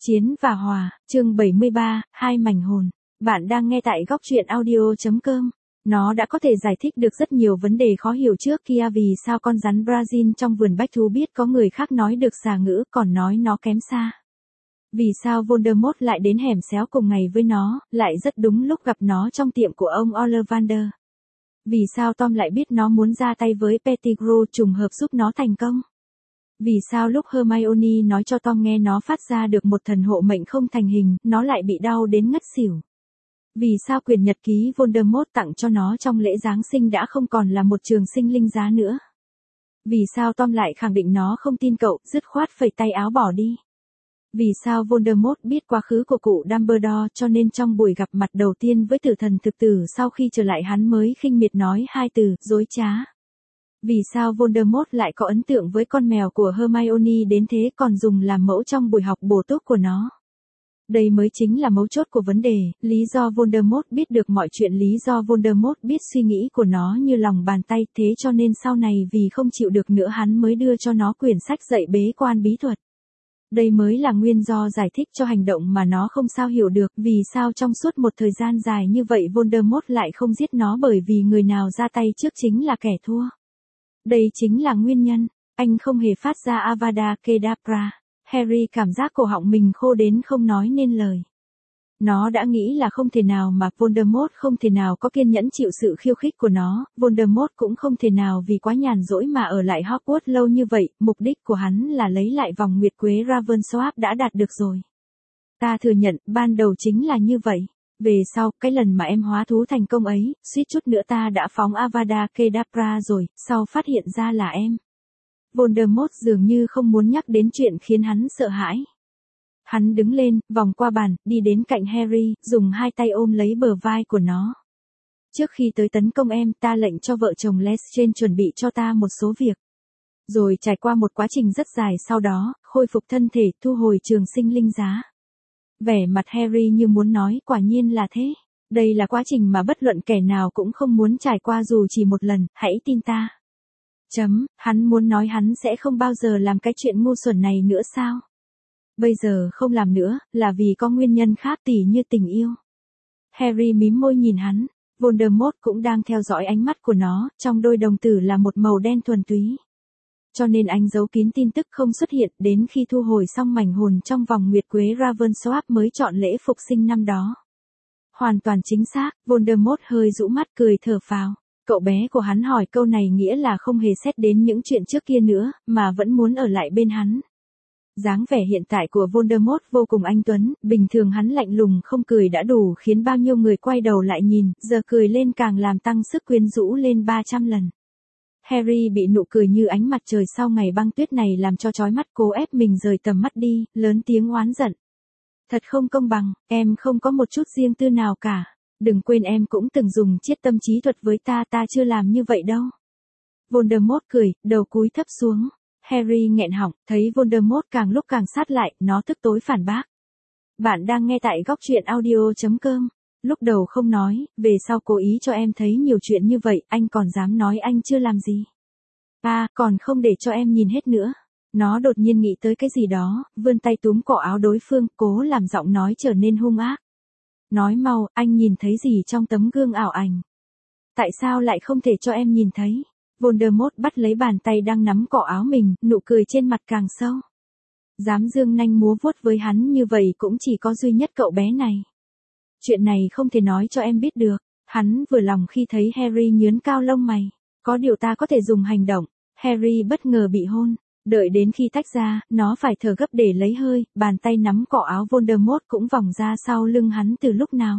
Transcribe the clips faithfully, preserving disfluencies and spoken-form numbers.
Chiến và Hòa, chương bảy mươi ba, hai mảnh hồn. Bạn đang nghe tại góc truyện audio.com. Nó đã có thể giải thích được rất nhiều vấn đề khó hiểu trước kia vì sao con rắn Brazil trong vườn bách thú biết có người khác nói được xà ngữ còn nói nó kém xa. Vì sao Voldemort lại đến hẻm xéo cùng ngày với nó, lại rất đúng lúc gặp nó trong tiệm của ông Ollivander. Vì sao Tom lại biết nó muốn ra tay với Pettigrew trùng hợp giúp nó thành công. Vì sao lúc Hermione nói cho Tom nghe nó phát ra được một thần hộ mệnh không thành hình, nó lại bị đau đến ngất xỉu. Vì sao quyển nhật ký Voldemort tặng cho nó trong lễ Giáng sinh đã không còn là một trường sinh linh giá nữa. Vì sao Tom lại khẳng định nó không tin cậu, dứt khoát phẩy tay áo bỏ đi. Vì sao Voldemort biết quá khứ của cụ Dumbledore cho nên trong buổi gặp mặt đầu tiên với tử thần thực tử sau khi trở lại hắn mới khinh miệt nói hai từ, dối trá. Vì sao Voldemort lại có ấn tượng với con mèo của Hermione đến thế còn dùng làm mẫu trong buổi học bổ túc của nó? Đây mới chính là mấu chốt của vấn đề, lý do Voldemort biết được mọi chuyện, lý do Voldemort biết suy nghĩ của nó như lòng bàn tay, thế cho nên sau này vì không chịu được nữa hắn mới đưa cho nó quyển sách dạy bế quan bí thuật. Đây mới là nguyên do giải thích cho hành động mà nó không sao hiểu được, vì sao trong suốt một thời gian dài như vậy Voldemort lại không giết nó bởi vì người nào ra tay trước chính là kẻ thua. Đây chính là nguyên nhân, anh không hề phát ra Avada Kedavra. Harry cảm giác cổ họng mình khô đến không nói nên lời. Nó đã nghĩ là không thể nào mà Voldemort không thể nào có kiên nhẫn chịu sự khiêu khích của nó, Voldemort cũng không thể nào vì quá nhàn rỗi mà ở lại Hogwarts lâu như vậy, mục đích của hắn là lấy lại vòng nguyệt quế Ravensworth đã đạt được rồi. Ta thừa nhận, ban đầu chính là như vậy. Về sau, cái lần mà em hóa thú thành công ấy, suýt chút nữa ta đã phóng Avada Kedavra rồi, sau phát hiện ra là em. Voldemort dường như không muốn nhắc đến chuyện khiến hắn sợ hãi. Hắn đứng lên, vòng qua bàn, đi đến cạnh Harry, dùng hai tay ôm lấy bờ vai của nó. Trước khi tới tấn công em, ta lệnh cho vợ chồng Lestrange chuẩn bị cho ta một số việc. Rồi trải qua một quá trình rất dài sau đó, khôi phục thân thể, thu hồi trường sinh linh giá. Vẻ mặt Harry như muốn nói, quả nhiên là thế. Đây là quá trình mà bất luận kẻ nào cũng không muốn trải qua dù chỉ một lần, hãy tin ta. Chấm, hắn muốn nói hắn sẽ không bao giờ làm cái chuyện ngu xuẩn này nữa sao? Bây giờ không làm nữa, là vì có nguyên nhân khác tỉ như tình yêu. Harry mím môi nhìn hắn, Voldemort cũng đang theo dõi ánh mắt của nó, trong đôi đồng tử là một màu đen thuần túy. Cho nên anh giấu kín tin tức không xuất hiện đến khi thu hồi xong mảnh hồn trong vòng nguyệt quế Ravensworth mới chọn lễ phục sinh năm đó. Hoàn toàn chính xác, Voldemort hơi rũ mắt cười thở phào. Cậu bé của hắn hỏi câu này nghĩa là không hề xét đến những chuyện trước kia nữa, mà vẫn muốn ở lại bên hắn. Dáng vẻ hiện tại của Voldemort vô cùng anh tuấn, bình thường hắn lạnh lùng không cười đã đủ khiến bao nhiêu người quay đầu lại nhìn, giờ cười lên càng làm tăng sức quyến rũ lên ba trăm lần. Harry bị nụ cười như ánh mặt trời sau ngày băng tuyết này làm cho chói mắt, cố ép mình rời tầm mắt đi, lớn tiếng oán giận. Thật không công bằng, em không có một chút riêng tư nào cả. Đừng quên em cũng từng dùng chiết tâm trí thuật với ta, ta chưa làm như vậy đâu. Voldemort cười, đầu cúi thấp xuống. Harry nghẹn họng, thấy Voldemort càng lúc càng sát lại, nó tức tối phản bác. Bạn đang nghe tại góc truyện audio.com. Lúc đầu không nói, về sau cố ý cho em thấy nhiều chuyện như vậy, anh còn dám nói anh chưa làm gì. À, còn không để cho em nhìn hết nữa. Nó đột nhiên nghĩ tới cái gì đó, vươn tay túm cổ áo đối phương, cố làm giọng nói trở nên hung ác. Nói mau, anh nhìn thấy gì trong tấm gương ảo ảnh? Tại sao lại không thể cho em nhìn thấy? Voldemort bắt lấy bàn tay đang nắm cổ áo mình, nụ cười trên mặt càng sâu. Dám dương nanh múa vuốt với hắn như vậy cũng chỉ có duy nhất cậu bé này. Chuyện này không thể nói cho em biết được. Hắn vừa lòng khi thấy Harry nhướn cao lông mày. Có điều ta có thể dùng hành động. Harry bất ngờ bị hôn. Đợi đến khi tách ra, nó phải thở gấp để lấy hơi, bàn tay nắm cổ áo Voldemort cũng vòng ra sau lưng hắn từ lúc nào.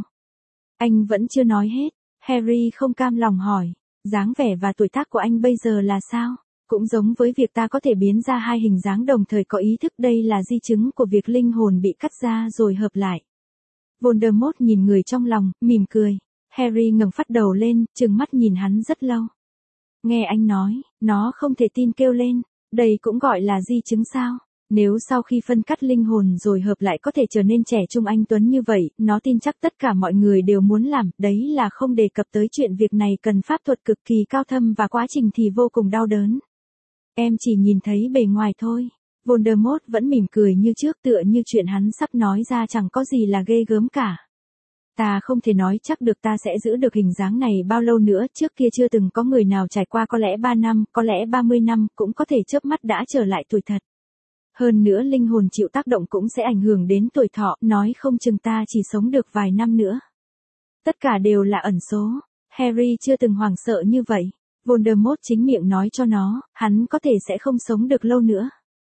Anh vẫn chưa nói hết. Harry không cam lòng hỏi. Dáng vẻ và tuổi tác của anh bây giờ là sao? Cũng giống với việc ta có thể biến ra hai hình dáng đồng thời có ý thức, đây là di chứng của việc linh hồn bị cắt ra rồi hợp lại. Voldemort nhìn người trong lòng, mỉm cười. Harry ngẩng phát đầu lên, trừng mắt nhìn hắn rất lâu. Nghe anh nói, nó không thể tin kêu lên. Đây cũng gọi là di chứng sao? Nếu sau khi phân cắt linh hồn rồi hợp lại có thể trở nên trẻ trung anh tuấn như vậy, nó tin chắc tất cả mọi người đều muốn làm, đấy là không đề cập tới chuyện việc này cần pháp thuật cực kỳ cao thâm và quá trình thì vô cùng đau đớn. Em chỉ nhìn thấy bề ngoài thôi. Voldemort vẫn mỉm cười như trước, tựa như chuyện hắn sắp nói ra chẳng có gì là ghê gớm cả. Ta không thể nói chắc được ta sẽ giữ được hình dáng này bao lâu nữa, trước kia chưa từng có người nào trải qua có lẽ ba năm, có lẽ ba mươi năm, cũng có thể chớp mắt đã trở lại tuổi thật. Hơn nữa linh hồn chịu tác động cũng sẽ ảnh hưởng đến tuổi thọ, nói không chừng ta chỉ sống được vài năm nữa. Tất cả đều là ẩn số. Harry chưa từng hoảng sợ như vậy. Voldemort chính miệng nói cho nó, hắn có thể sẽ không sống được lâu nữa.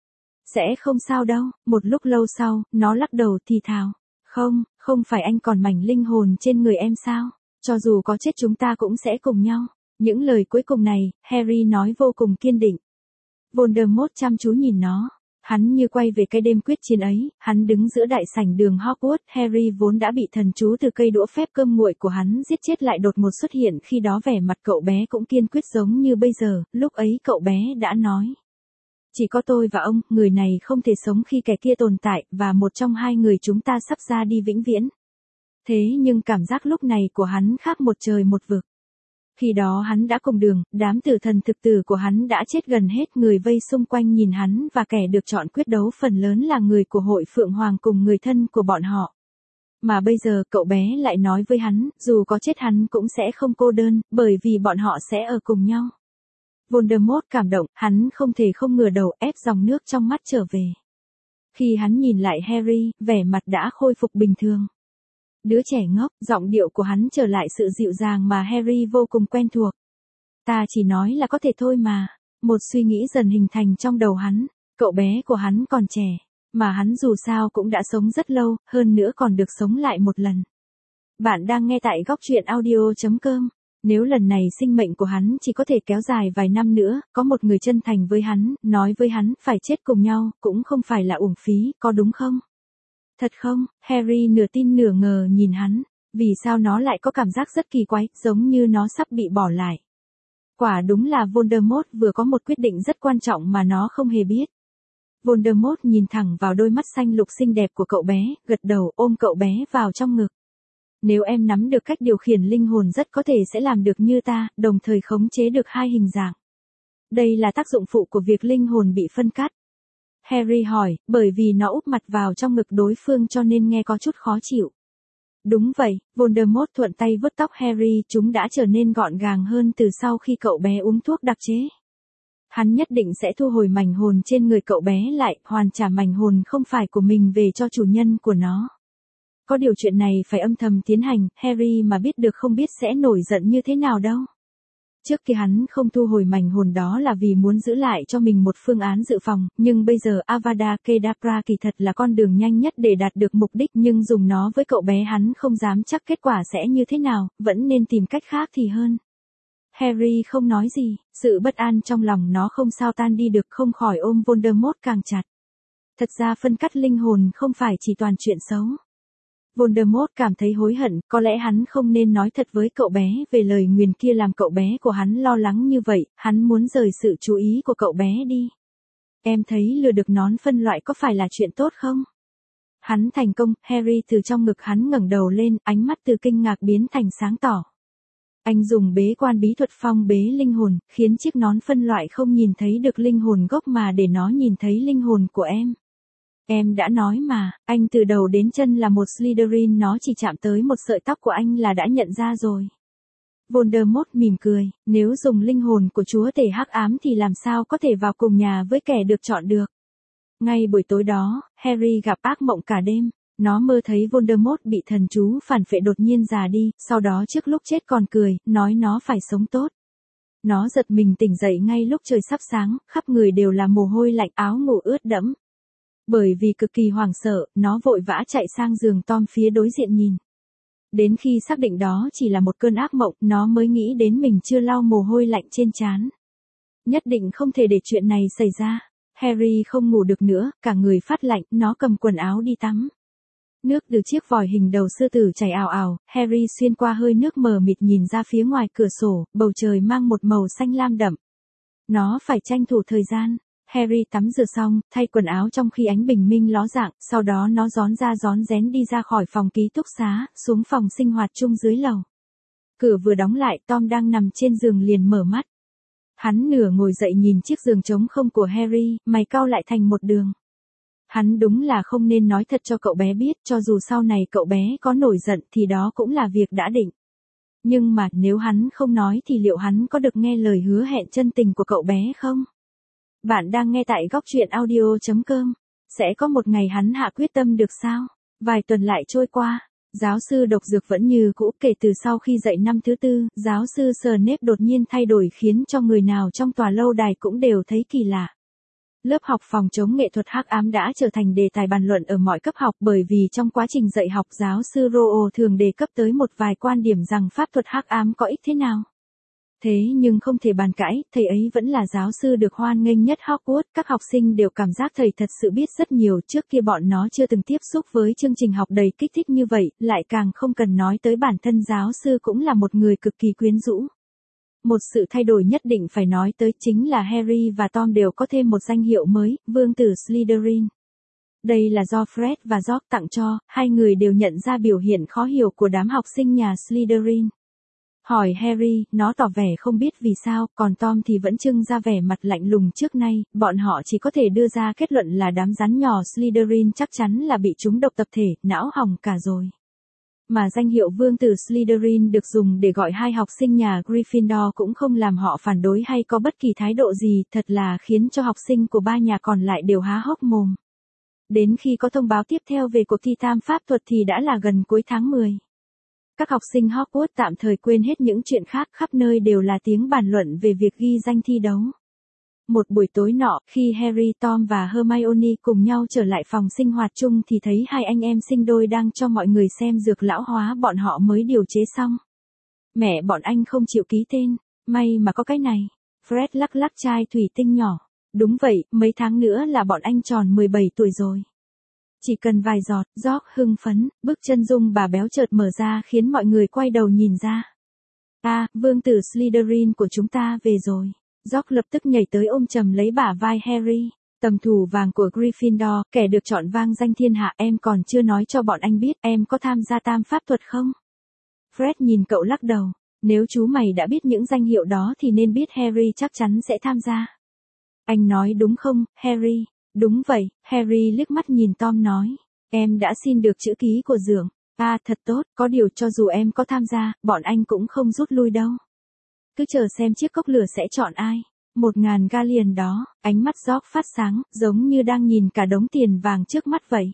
Sẽ không sao đâu. Một lúc lâu sau, nó lắc đầu thì thào. Không, không phải anh còn mảnh linh hồn trên người em sao? Cho dù có chết chúng ta cũng sẽ cùng nhau. Những lời cuối cùng này, Harry nói vô cùng kiên định. Voldemort chăm chú nhìn nó. Hắn như quay về cái đêm quyết chiến ấy, hắn đứng giữa đại sảnh đường Hogwarts, Harry vốn đã bị thần chú từ cây đũa phép cơm nguội của hắn giết chết lại đột ngột xuất hiện, khi đó vẻ mặt cậu bé cũng kiên quyết giống như bây giờ, lúc ấy cậu bé đã nói. Chỉ có tôi và ông, người này không thể sống khi kẻ kia tồn tại, và một trong hai người chúng ta sắp ra đi vĩnh viễn. Thế nhưng cảm giác lúc này của hắn khác một trời một vực. Khi đó hắn đã cùng đường, đám tử thần thực tử của hắn đã chết gần hết, người vây xung quanh nhìn hắn và kẻ được chọn quyết đấu phần lớn là người của hội Phượng Hoàng cùng người thân của bọn họ. Mà bây giờ cậu bé lại nói với hắn, dù có chết hắn cũng sẽ không cô đơn, bởi vì bọn họ sẽ ở cùng nhau. Voldemort cảm động, hắn không thể không ngửa đầu, ép dòng nước trong mắt trở về. Khi hắn nhìn lại Harry, vẻ mặt đã khôi phục bình thường. Đứa trẻ ngốc, giọng điệu của hắn trở lại sự dịu dàng mà Harry vô cùng quen thuộc. Ta chỉ nói là có thể thôi mà. Một suy nghĩ dần hình thành trong đầu hắn. Cậu bé của hắn còn trẻ, mà hắn dù sao cũng đã sống rất lâu, hơn nữa còn được sống lại một lần. Bạn đang nghe tại góc truyện audio chấm com. Nếu lần này sinh mệnh của hắn chỉ có thể kéo dài vài năm nữa, có một người chân thành với hắn, nói với hắn, phải chết cùng nhau, cũng không phải là uổng phí, có đúng không? Thật không? Harry nửa tin nửa ngờ nhìn hắn. Vì sao nó lại có cảm giác rất kỳ quái, giống như nó sắp bị bỏ lại. Quả đúng là Voldemort vừa có một quyết định rất quan trọng mà nó không hề biết. Voldemort nhìn thẳng vào đôi mắt xanh lục xinh đẹp của cậu bé, gật đầu ôm cậu bé vào trong ngực. Nếu em nắm được cách điều khiển linh hồn rất có thể sẽ làm được như ta, đồng thời khống chế được hai hình dạng. Đây là tác dụng phụ của việc linh hồn bị phân cắt. Harry hỏi, bởi vì nó úp mặt vào trong ngực đối phương cho nên nghe có chút khó chịu. Đúng vậy, Voldemort thuận tay vuốt tóc Harry, chúng đã trở nên gọn gàng hơn từ sau khi cậu bé uống thuốc đặc chế. Hắn nhất định sẽ thu hồi mảnh hồn trên người cậu bé lại, hoàn trả mảnh hồn không phải của mình về cho chủ nhân của nó. Có điều chuyện này phải âm thầm tiến hành, Harry mà biết được không biết sẽ nổi giận như thế nào đâu. Trước kia hắn không thu hồi mảnh hồn đó là vì muốn giữ lại cho mình một phương án dự phòng, nhưng bây giờ Avada Kedavra kỳ thật là con đường nhanh nhất để đạt được mục đích, nhưng dùng nó với cậu bé hắn không dám chắc kết quả sẽ như thế nào, vẫn nên tìm cách khác thì hơn. Harry không nói gì, sự bất an trong lòng nó không sao tan đi được, không khỏi ôm Voldemort càng chặt. Thật ra phân cắt linh hồn không phải chỉ toàn chuyện xấu. Voldemort cảm thấy hối hận, có lẽ hắn không nên nói thật với cậu bé về lời nguyền kia làm cậu bé của hắn lo lắng như vậy, hắn muốn rời sự chú ý của cậu bé đi. Em thấy lừa được nón phân loại có phải là chuyện tốt không? Hắn thành công, Harry từ trong ngực hắn ngẩng đầu lên, ánh mắt từ kinh ngạc biến thành sáng tỏ. Anh dùng bế quan bí thuật phong bế linh hồn, khiến chiếc nón phân loại không nhìn thấy được linh hồn gốc mà để nó nhìn thấy linh hồn của em. Em đã nói mà, anh từ đầu đến chân là một Slytherin, nó chỉ chạm tới một sợi tóc của anh là đã nhận ra rồi. Voldemort mỉm cười, nếu dùng linh hồn của chúa tể hắc ám thì làm sao có thể vào cùng nhà với kẻ được chọn được. Ngay buổi tối đó, Harry gặp ác mộng cả đêm. Nó mơ thấy Voldemort bị thần chú phản phệ đột nhiên già đi, sau đó trước lúc chết còn cười, nói nó phải sống tốt. Nó giật mình tỉnh dậy ngay lúc trời sắp sáng, khắp người đều là mồ hôi lạnh, áo ngủ ướt đẫm. Bởi vì cực kỳ hoảng sợ, nó vội vã chạy sang giường Tom phía đối diện nhìn. Đến khi xác định đó chỉ là một cơn ác mộng, nó mới nghĩ đến mình chưa lau mồ hôi lạnh trên trán. Nhất định không thể để chuyện này xảy ra. Harry không ngủ được nữa, cả người phát lạnh, nó cầm quần áo đi tắm. Nước từ chiếc vòi hình đầu sư tử chảy ào ào, Harry xuyên qua hơi nước mờ mịt nhìn ra phía ngoài cửa sổ, bầu trời mang một màu xanh lam đậm. Nó phải tranh thủ thời gian. Harry tắm rửa xong, thay quần áo trong khi ánh bình minh ló dạng, sau đó nó rón ra rón rén đi ra khỏi phòng ký túc xá, xuống phòng sinh hoạt chung dưới lầu. Cửa vừa đóng lại, Tom đang nằm trên giường liền mở mắt. Hắn nửa ngồi dậy nhìn chiếc giường trống không của Harry, mày cau lại thành một đường. Hắn đúng là không nên nói thật cho cậu bé biết, cho dù sau này cậu bé có nổi giận thì đó cũng là việc đã định. Nhưng mà nếu hắn không nói thì liệu hắn có được nghe lời hứa hẹn chân tình của cậu bé không? Bạn đang nghe tại góc truyện audio chấm com. Sẽ có một ngày hắn hạ quyết tâm được sao? Vài tuần lại trôi qua, giáo sư độc dược vẫn như cũ. Kể từ sau khi dạy năm thứ tư, giáo sư Snape đột nhiên thay đổi khiến cho người nào trong tòa lâu đài cũng đều thấy kỳ lạ. Lớp học phòng chống nghệ thuật hắc ám đã trở thành đề tài bàn luận ở mọi cấp học, bởi vì trong quá trình dạy học giáo sư Rowe thường đề cập tới một vài quan điểm rằng pháp thuật hắc ám có ích thế nào. Thế nhưng không thể bàn cãi, thầy ấy vẫn là giáo sư được hoan nghênh nhất Hogwarts. Các học sinh đều cảm giác thầy thật sự biết rất nhiều, trước kia bọn nó chưa từng tiếp xúc với chương trình học đầy kích thích như vậy, lại càng không cần nói tới bản thân giáo sư cũng là một người cực kỳ quyến rũ. Một sự thay đổi nhất định phải nói tới chính là Harry và Tom đều có thêm một danh hiệu mới, Vương tử Slytherin. Đây là do Fred và George tặng cho, hai người đều nhận ra biểu hiện khó hiểu của đám học sinh nhà Slytherin. Hỏi Harry, nó tỏ vẻ không biết vì sao, còn Tom thì vẫn trưng ra vẻ mặt lạnh lùng. Trước nay, bọn họ chỉ có thể đưa ra kết luận là đám rắn nhỏ Slytherin chắc chắn là bị trúng độc tập thể, não hỏng cả rồi. Mà danh hiệu Vương tử Slytherin được dùng để gọi hai học sinh nhà Gryffindor cũng không làm họ phản đối hay có bất kỳ thái độ gì, thật là khiến cho học sinh của ba nhà còn lại đều há hốc mồm. Đến khi có thông báo tiếp theo về cuộc thi tham pháp thuật thì đã là gần cuối tháng mười. Các học sinh Hogwarts tạm thời quên hết những chuyện khác, khắp nơi đều là tiếng bàn luận về việc ghi danh thi đấu. Một buổi tối nọ, khi Harry, Tom và Hermione cùng nhau trở lại phòng sinh hoạt chung thì thấy hai anh em sinh đôi đang cho mọi người xem dược lão hóa bọn họ mới điều chế xong. Mẹ bọn anh không chịu ký tên, may mà có cái này. Fred lắc lắc chai thủy tinh nhỏ. Đúng vậy, mấy tháng nữa là bọn anh tròn mười bảy tuổi rồi. Chỉ cần vài giọt. George hưng phấn, bức chân dung bà béo chợt mở ra khiến mọi người quay đầu nhìn ra. À, vương tử Slytherin của chúng ta về rồi. George lập tức nhảy tới ôm chầm lấy bả vai Harry. Tầm thủ vàng của Gryffindor, kẻ được chọn vang danh thiên hạ. Em còn chưa nói cho bọn anh biết em có tham gia tam pháp thuật không? Fred nhìn cậu lắc đầu. Nếu chú mày đã biết những danh hiệu đó thì nên biết Harry chắc chắn sẽ tham gia. Anh nói đúng không, Harry? Đúng vậy, Harry liếc mắt nhìn Tom nói. Em đã xin được chữ ký của dượng. À, thật tốt, có điều cho dù em có tham gia, bọn anh cũng không rút lui đâu. Cứ chờ xem chiếc cốc lửa sẽ chọn ai. Một ngàn galleon đó. Ánh mắt George phát sáng, giống như đang nhìn cả đống tiền vàng trước mắt vậy.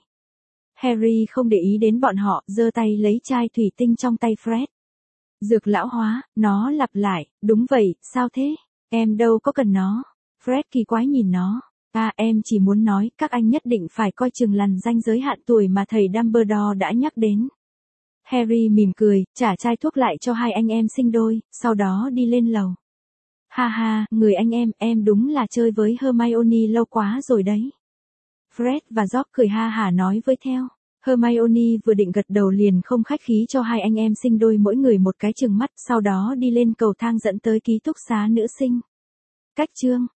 Harry không để ý đến bọn họ, giơ tay lấy chai thủy tinh trong tay Fred. Dược lão hóa, nó lặp lại. Đúng vậy, sao thế? Em đâu có cần nó. Fred kỳ quái nhìn nó. À, em chỉ muốn nói, các anh nhất định phải coi chừng lằn ranh giới hạn tuổi mà thầy Dumbledore đã nhắc đến. Harry mỉm cười, trả chai thuốc lại cho hai anh em sinh đôi, sau đó đi lên lầu. Ha ha, người anh em, em đúng là chơi với Hermione lâu quá rồi đấy. Fred và George cười ha hả nói với theo. Hermione vừa định gật đầu liền không khách khí cho hai anh em sinh đôi mỗi người một cái chừng mắt, sau đó đi lên cầu thang dẫn tới ký túc xá nữ sinh. Cách chương